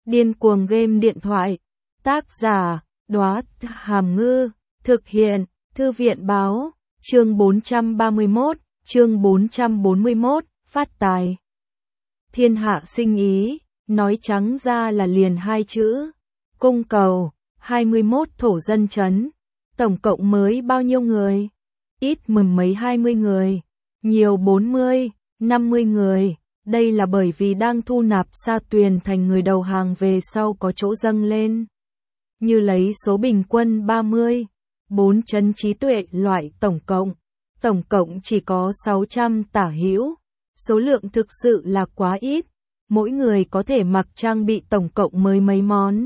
Điên cuồng game điện thoại. Tác giả, Đóa Hàm Ngư. Thực hiện, Thư viện báo. Chương 431, chương 441, phát tài. Thiên hạ sinh ý, nói trắng ra là liền hai chữ. Cung cầu, 21 thổ dân chấn. Tổng cộng mới bao nhiêu người? Ít mười mấy 20 người, nhiều 40, 50 người. Đây là bởi vì đang thu nạp Sa Tuyền thành người đầu hàng về sau có chỗ dâng lên. Như lấy số bình quân 30, 4 chấn trí tuệ loại tổng cộng chỉ có 600 tả hữu. Số lượng thực sự là quá ít, mỗi người có thể mặc trang bị tổng cộng mới mấy món.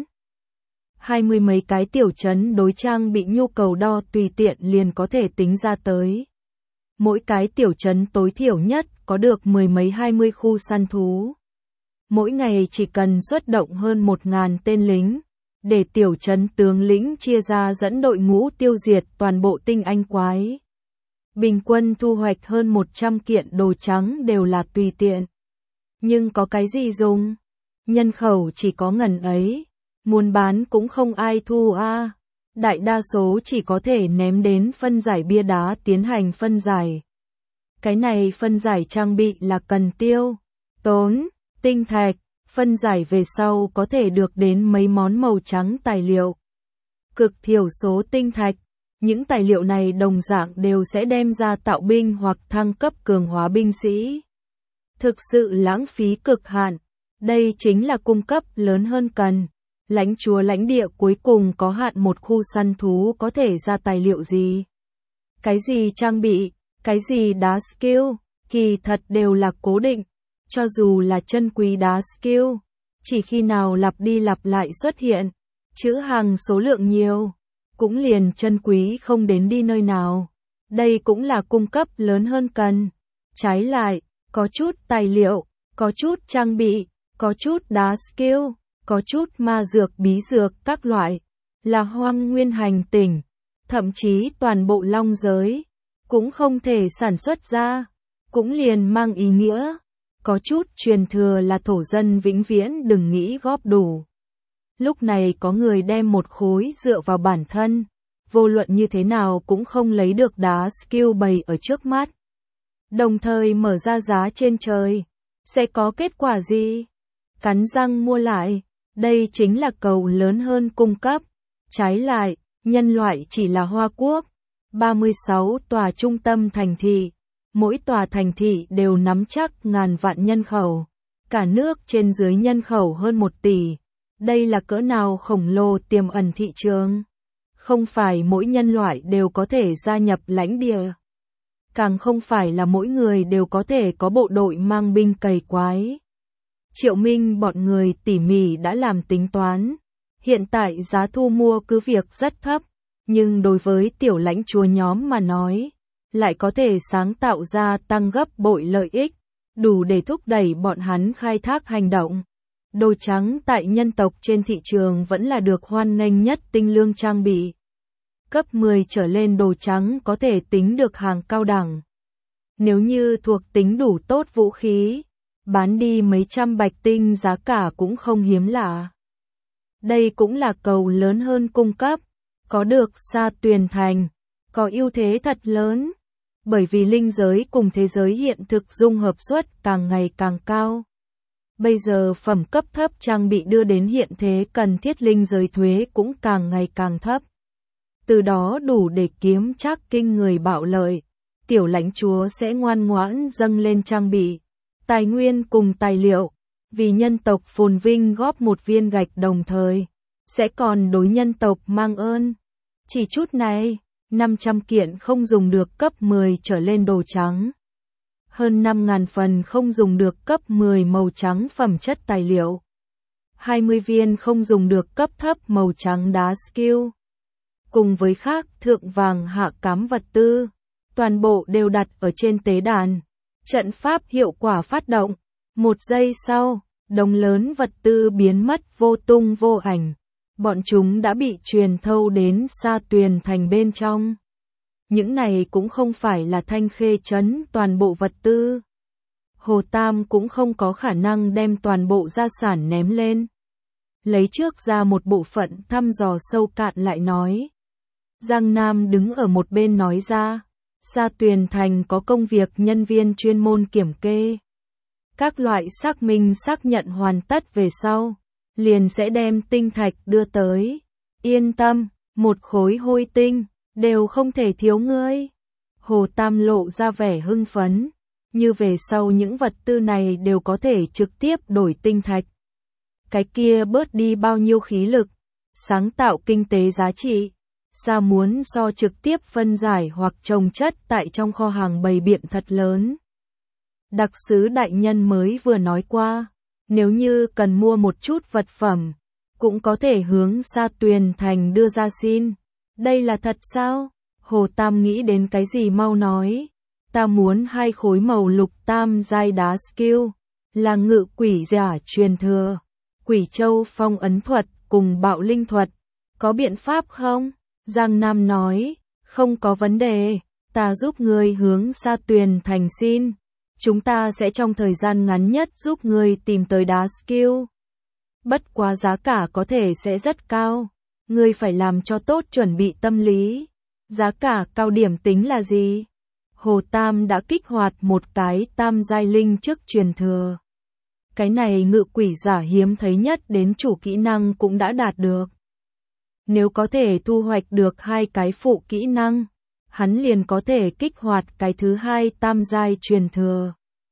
20 mấy cái tiểu trấn đối trang bị nhu cầu đo tùy tiện liền có thể tính ra tới. Mỗi cái tiểu trấn tối thiểu nhất có được mười mấy 20 khu săn thú. Mỗi ngày chỉ cần xuất động hơn 1.000 tên lính, để tiểu trấn tướng lĩnh chia ra dẫn đội ngũ tiêu diệt toàn bộ tinh anh quái. Bình quân thu hoạch hơn 100 kiện đồ trắng đều là tùy tiện. Nhưng có cái gì dùng? Nhân khẩu chỉ có ngần ấy, muốn bán cũng không ai thu a. Đại đa số chỉ có thể ném đến phân giải bia đá tiến hành phân giải. Cái này phân giải trang bị là cần tiêu, tốn, tinh thạch, phân giải về sau có thể được đến mấy món màu trắng tài liệu. Cực thiểu số tinh thạch, những tài liệu này đồng dạng đều sẽ đem ra tạo binh hoặc thăng cấp cường hóa binh sĩ. Thực sự lãng phí cực hạn, đây chính là cung cấp lớn hơn cần. Lãnh chúa lãnh địa cuối cùng có hạn một khu săn thú có thể ra tài liệu gì? Cái gì trang bị, cái gì đá skill, kỳ thật đều là cố định. Cho dù là chân quý đá skill, chỉ khi nào lặp đi lặp lại xuất hiện, chữ hàng số lượng nhiều, cũng liền chân quý không đến đi nơi nào. Đây cũng là cung cấp lớn hơn cần. Trái lại, có chút tài liệu, có chút trang bị, có chút đá skill, có chút ma dược bí dược các loại, là hoang nguyên hành tỉnh, thậm chí toàn bộ long giới, cũng không thể sản xuất ra, cũng liền mang ý nghĩa. Có chút truyền thừa là thổ dân vĩnh viễn đừng nghĩ góp đủ. Lúc này có người đem một khối dựa vào bản thân, vô luận như thế nào cũng không lấy được đá skill bày ở trước mắt. Đồng thời mở ra giá trên trời, sẽ có kết quả gì? Cắn răng mua lại, đây chính là cầu lớn hơn cung cấp. Trái lại, nhân loại chỉ là Hoa Quốc, 36 tòa trung tâm thành thị. Mỗi tòa thành thị đều nắm chắc ngàn vạn nhân khẩu, cả nước trên dưới nhân khẩu hơn 1 tỷ. Đây là cỡ nào khổng lồ tiềm ẩn thị trường. Không phải mỗi nhân loại đều có thể gia nhập lãnh địa. Càng không phải là mỗi người đều có thể có bộ đội mang binh cày quái. Triệu Minh bọn người tỉ mỉ đã làm tính toán. Hiện tại giá thu mua cứ việc rất thấp, nhưng đối với tiểu lãnh chúa nhóm mà nói, lại có thể sáng tạo ra tăng gấp bội lợi ích, đủ để thúc đẩy bọn hắn khai thác hành động. Đồ trắng tại nhân tộc trên thị trường vẫn là được hoan nghênh nhất tinh lương trang bị. Cấp 10 trở lên đồ trắng có thể tính được hàng cao đẳng. Nếu như thuộc tính đủ tốt vũ khí, bán đi mấy trăm bạch tinh giá cả cũng không hiếm lạ. Đây cũng là cầu lớn hơn cung cấp, có được Sa Tuyền thành, có ưu thế thật lớn. Bởi vì linh giới cùng thế giới hiện thực dung hợp suất càng ngày càng cao. Bây giờ phẩm cấp thấp trang bị đưa đến hiện thế cần thiết linh giới thuế cũng càng ngày càng thấp. Từ đó đủ để kiếm chắc kinh người bạo lợi. Tiểu lãnh chúa sẽ ngoan ngoãn dâng lên trang bị, tài nguyên cùng tài liệu, vì nhân tộc phồn vinh góp một viên gạch đồng thời, sẽ còn đối nhân tộc mang ơn. Chỉ chút này, 500 kiện không dùng được cấp 10 trở lên đồ trắng. Hơn 5.000 phần không dùng được cấp 10 màu trắng phẩm chất tài liệu. 20 viên không dùng được cấp thấp màu trắng đá skill. Cùng với khác thượng vàng hạ cám vật tư, toàn bộ đều đặt ở trên tế đàn. Trận pháp hiệu quả phát động. 1 giây sau, đống lớn vật tư biến mất vô tung vô ảnh. Bọn chúng đã bị truyền thâu đến Sa Tuyền thành bên trong. Những này cũng không phải là Thanh Khê trấn toàn bộ vật tư. Hồ Tam cũng không có khả năng đem toàn bộ gia sản ném lên. lấy trước ra một bộ phận thăm dò sâu cạn lại nói. Giang Nam đứng ở một bên nói ra, Sa Tuyền Thành có công việc nhân viên chuyên môn kiểm kê. Các loại xác minh xác nhận hoàn tất về sau, liền sẽ đem tinh thạch đưa tới. Yên tâm, một khối hôi tinh, đều không thể thiếu ngươi. Hồ Tam lộ ra vẻ hưng phấn, như về sau những vật tư này đều có thể trực tiếp đổi tinh thạch. Cái kia bớt đi bao nhiêu khí lực, sáng tạo kinh tế giá trị, sao muốn so trực tiếp phân giải hoặc trồng chất tại trong kho hàng bày biện thật lớn. Đặc sứ đại nhân mới vừa nói qua, nếu như cần mua một chút vật phẩm, cũng có thể hướng Sa Tuyền Thành đưa ra xin. Đây là thật sao? Hồ Tam nghĩ đến cái gì mau nói. Ta muốn 2 khối màu lục tam giai đá skill, là ngự quỷ giả truyền thừa, quỷ châu phong ấn thuật cùng bạo linh thuật. Có biện pháp không? Giang Nam nói, không có vấn đề, ta giúp ngươi hướng Sa Tuyền Thành xin. Chúng ta sẽ trong thời gian ngắn nhất giúp ngươi tìm tới đá skill. Bất quá giá cả có thể sẽ rất cao, ngươi phải làm cho tốt chuẩn bị tâm lý. Giá cả cao điểm tính là gì? Hồ Tam đã kích hoạt một cái tam giai linh trước truyền thừa. Cái này ngự quỷ giả hiếm thấy nhất đến chủ kỹ năng cũng đã đạt được. Nếu có thể thu hoạch được 2 cái phụ kỹ năng, hắn liền có thể kích hoạt cái thứ 2 tam giai truyền thừa.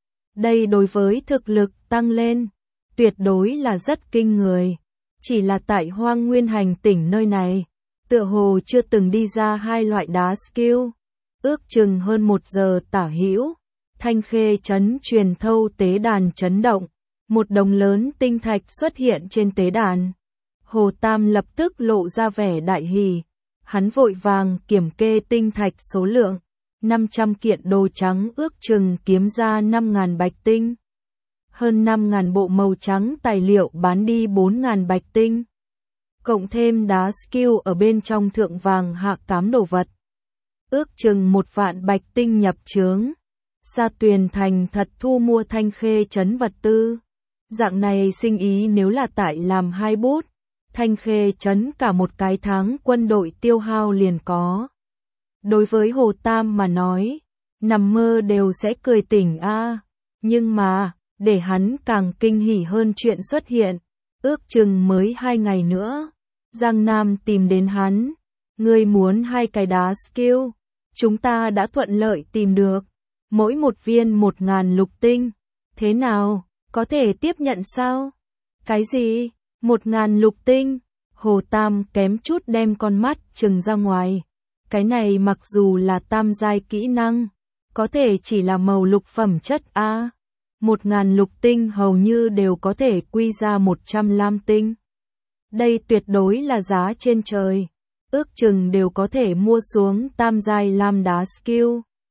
Đây đối với thực lực tăng lên, tuyệt đối là rất kinh người. Chỉ là tại Hoang Nguyên hành tỉnh nơi này, tựa hồ chưa từng đi ra 2 loại đá skill. Ước chừng hơn 1 giờ tả hữu, Thanh Khê trấn truyền thâu tế đàn chấn động, một đống lớn tinh thạch xuất hiện trên tế đàn. Hồ Tam lập tức lộ ra vẻ đại hỉ, hắn vội vàng kiểm kê tinh thạch số lượng, 500 kiện đồ trắng ước chừng kiếm ra 5.000 bạch tinh. Hơn 5.000 bộ màu trắng tài liệu bán đi 4.000 bạch tinh. Cộng thêm đá skill ở bên trong thượng vàng hạ cám đồ vật. Ước chừng 1 vạn bạch tinh nhập trướng. Sa Tuyền Thành thật thu mua Thanh Khê trấn vật tư. Dạng này sinh ý nếu là tại làm 2 bút, Thanh Khê trấn cả một cái tháng quân đội tiêu hao liền có. Đối với Hồ Tam mà nói, nằm mơ đều sẽ cười tỉnh a. Nhưng mà, để hắn càng kinh hỉ hơn chuyện xuất hiện, ước chừng mới 2 ngày nữa, Giang Nam tìm đến hắn. Ngươi muốn 2 cái đá skill, chúng ta đã thuận lợi tìm được, mỗi một viên 1.000 lục tinh. Thế nào, có thể tiếp nhận sao? Cái gì? 1.000 lục tinh? Hồ Tam kém chút đem con mắt trừng ra ngoài. Cái này mặc dù là tam giai kỹ năng, có thể chỉ là màu lục phẩm chất A. 1.000 lục tinh hầu như đều có thể quy ra 100 lam tinh. Đây tuyệt đối là giá trên trời. Ước chừng đều có thể mua xuống tam giai lam đá skill.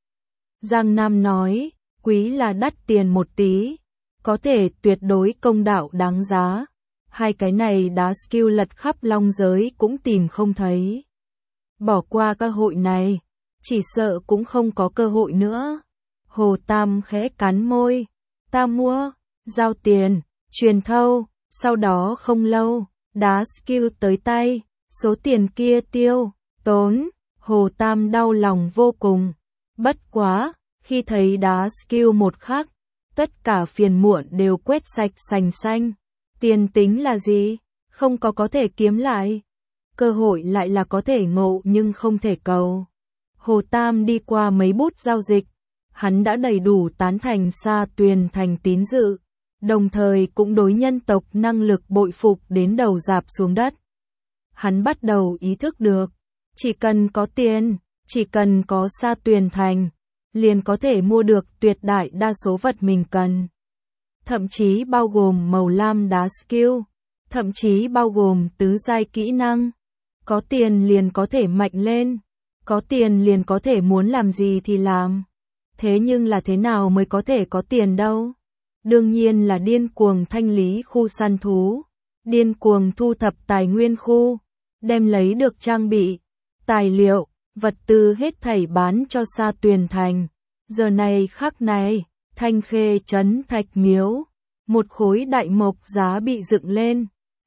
Giang Nam nói, quý là đắt tiền một tí, có thể tuyệt đối công đạo đáng giá. 2 cái này đá skill lật khắp long giới cũng tìm không thấy. Bỏ qua cơ hội này, chỉ sợ cũng không có cơ hội nữa. Hồ Tam khẽ cắn môi, ta mua, giao tiền, truyền thâu, sau đó không lâu, đá skill tới tay, số tiền kia tiêu, tốn, Hồ Tam đau lòng vô cùng. Bất quá, khi thấy đá skill một khắc, tất cả phiền muộn đều quét sạch sành xanh. Tiền tính là gì? Không có thể kiếm lại. Cơ hội lại là có thể ngộ nhưng không thể cầu. Hồ Tam đi qua mấy bút giao dịch, hắn đã đầy đủ tán thành Sa Tuyền Thành tín dự, đồng thời cũng đối nhân tộc năng lực bội phục đến đầu rạp xuống đất. Hắn bắt đầu ý thức được, chỉ cần có tiền, chỉ cần có Sa Tuyền Thành, liền có thể mua được tuyệt đại đa số vật mình cần. Thậm chí bao gồm màu lam đá skill, thậm chí bao gồm tứ giai kỹ năng. Có tiền liền có thể mạnh lên, có tiền liền có thể muốn làm gì thì làm. Thế nhưng là thế nào mới có thể có tiền đâu? Đương nhiên là điên cuồng thanh lý khu săn thú, điên cuồng thu thập tài nguyên khu, đem lấy được trang bị, tài liệu, vật tư hết thảy bán cho Sa Tuyền Thành. Giờ này khắc này, Thanh Khê trấn Thạch Miếu, một khối đại mộc giá bị dựng lên,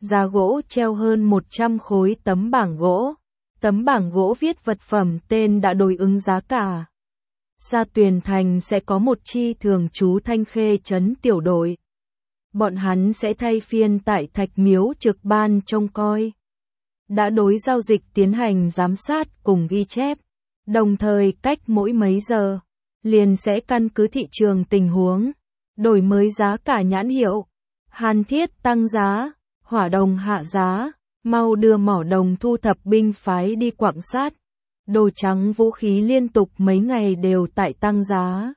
giá gỗ treo hơn 100 khối tấm bảng gỗ. Tấm bảng gỗ viết vật phẩm tên đã đối ứng giá cả. Sa Tuyền Thành sẽ có một chi thường trú Thanh Khê trấn tiểu đội. Bọn hắn sẽ thay phiên tại Thạch Miếu trực ban trông coi. Đã đối giao dịch tiến hành giám sát cùng ghi chép. Đồng thời cách mỗi mấy giờ, liền sẽ căn cứ thị trường tình huống, đổi mới giá cả nhãn hiệu. Hàn Thiết tăng giá, Hỏa Đồng hạ giá, mau đưa Mỏ Đồng thu thập binh phái đi quảng sát. Đồ trắng vũ khí liên tục mấy ngày đều tại tăng giá.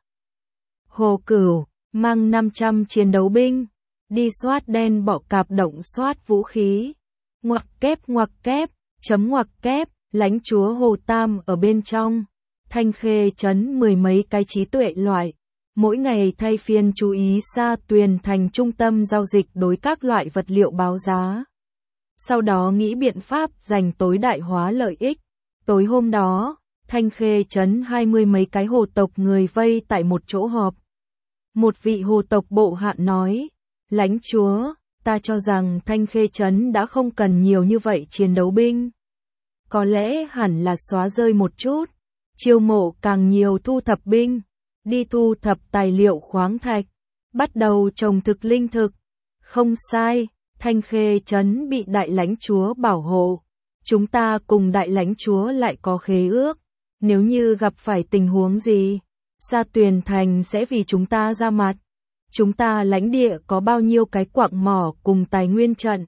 Hồ Cửu, mang 500 chiến đấu binh, đi soát đen bọ cạp động soát vũ khí. Ngoặc kép, chấm ngoặc kép, lãnh chúa Hồ Tam ở bên trong. Thanh Khê trấn 10 mấy cái trí tuệ loại. Mỗi ngày thay phiên chú ý Sa Tuyền Thành trung tâm giao dịch đối các loại vật liệu báo giá. Sau đó nghĩ biện pháp dành tối đại hóa lợi ích. Tối hôm đó, Thanh Khê trấn 20 mấy cái hồ tộc người vây tại một chỗ họp. Một vị hồ tộc bộ hạ nói, lãnh chúa, ta cho rằng Thanh Khê trấn đã không cần nhiều như vậy chiến đấu binh. Có lẽ hẳn là xóa rơi một chút, chiêu mộ càng nhiều thu thập binh, đi thu thập tài liệu khoáng thạch, bắt đầu trồng thực linh thực. Không sai, Thanh Khê trấn bị đại lãnh chúa bảo hộ. Chúng ta cùng đại lãnh chúa lại có khế ước. Nếu như gặp phải tình huống gì, Sa Tuyền Thành sẽ vì chúng ta ra mặt. Chúng ta lãnh địa có bao nhiêu cái quặng mỏ cùng tài nguyên trận.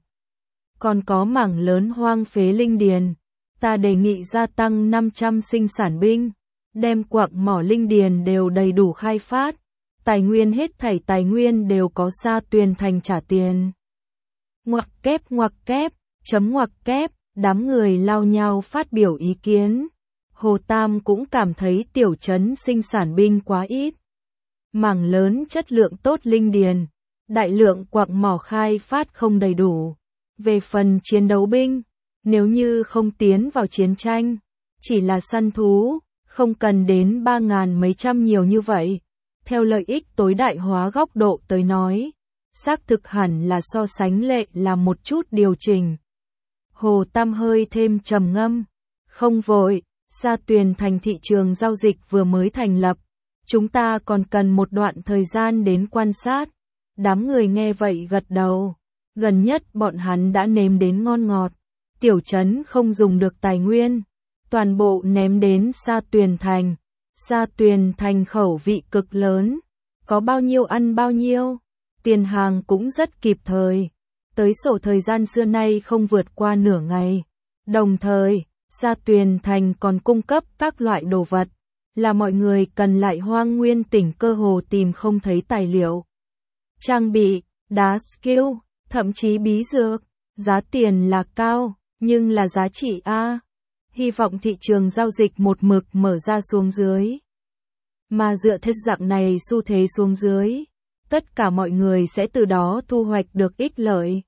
Còn có mảng lớn hoang phế linh điền. Ta đề nghị gia tăng 500 sinh sản binh. Đem quặng mỏ linh điền đều đầy đủ khai phát. Tài nguyên hết thảy tài nguyên đều có Sa Tuyền Thành trả tiền. Ngoặc kép, chấm ngoặc kép. Đám người lao nhau phát biểu ý kiến. Hồ Tam cũng cảm thấy tiểu trấn sinh sản binh quá ít. Mảng lớn chất lượng tốt linh điền, đại lượng quặng mỏ khai phát không đầy đủ. Về phần chiến đấu binh, nếu như không tiến vào chiến tranh, chỉ là săn thú, không cần đến 3.000 mấy trăm nhiều như vậy. Theo lợi ích tối đại hóa góc độ tới nói, xác thực hẳn là so sánh lệ là một chút điều chỉnh. Hồ Tam hơi thêm trầm ngâm. Không vội, Sa Tuyền Thành thị trường giao dịch vừa mới thành lập. Chúng ta còn cần một đoạn thời gian đến quan sát. Đám người nghe vậy gật đầu. Gần nhất bọn hắn đã nếm đến ngon ngọt. Tiểu trấn không dùng được tài nguyên. Toàn bộ ném đến Sa Tuyền Thành. Sa Tuyền Thành khẩu vị cực lớn. Có bao nhiêu ăn bao nhiêu. Tiền hàng cũng rất kịp thời. Tới sổ thời gian xưa nay không vượt qua nửa ngày. Đồng thời, Sa Tuyền Thành còn cung cấp các loại đồ vật, là mọi người cần lại Hoang Nguyên tỉnh cơ hồ tìm không thấy tài liệu. Trang bị, đá skill, thậm chí bí dược, giá tiền là cao, nhưng là giá trị A. Hy vọng thị trường giao dịch một mực mở ra xuống dưới. Mà dựa theo dạng này xu thế xuống dưới, tất cả mọi người sẽ từ đó thu hoạch được ích lợi.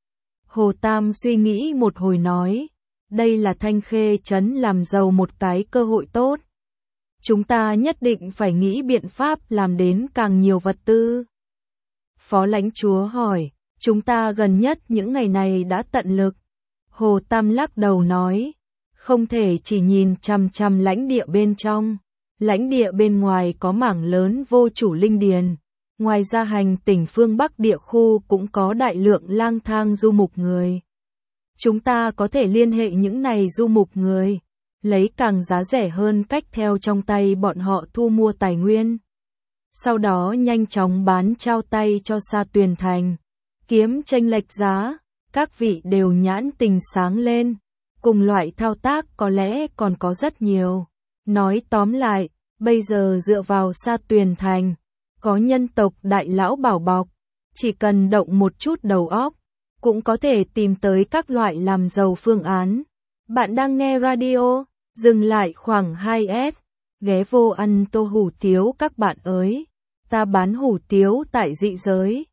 Hồ Tam suy nghĩ một hồi nói, đây là Thanh Khê trấn làm giàu một cái cơ hội tốt. Chúng ta nhất định phải nghĩ biện pháp làm đến càng nhiều vật tư. Phó lãnh chúa hỏi, chúng ta gần nhất những ngày này đã tận lực. Hồ Tam lắc đầu nói, không thể chỉ nhìn chằm chằm lãnh địa bên trong. Lãnh địa bên ngoài có mảng lớn vô chủ linh điền. Ngoài ra hành tỉnh phương Bắc địa khu cũng có đại lượng lang thang du mục người. Chúng ta có thể liên hệ những này du mục người, lấy càng giá rẻ hơn cách theo trong tay bọn họ thu mua tài nguyên. Sau đó nhanh chóng bán trao tay cho Sa Tuyền Thành, kiếm chênh lệch giá, các vị đều nhãn tình sáng lên. Cùng loại thao tác có lẽ còn có rất nhiều. Nói tóm lại, bây giờ dựa vào Sa Tuyền Thành, có nhân tộc đại lão bảo bọc, chỉ cần động một chút đầu óc, cũng có thể tìm tới các loại làm giàu phương án. Bạn đang nghe radio, dừng lại khoảng 2S, ghé vô ăn tô hủ tiếu các bạn ơi. Ta bán hủ tiếu tại dị giới.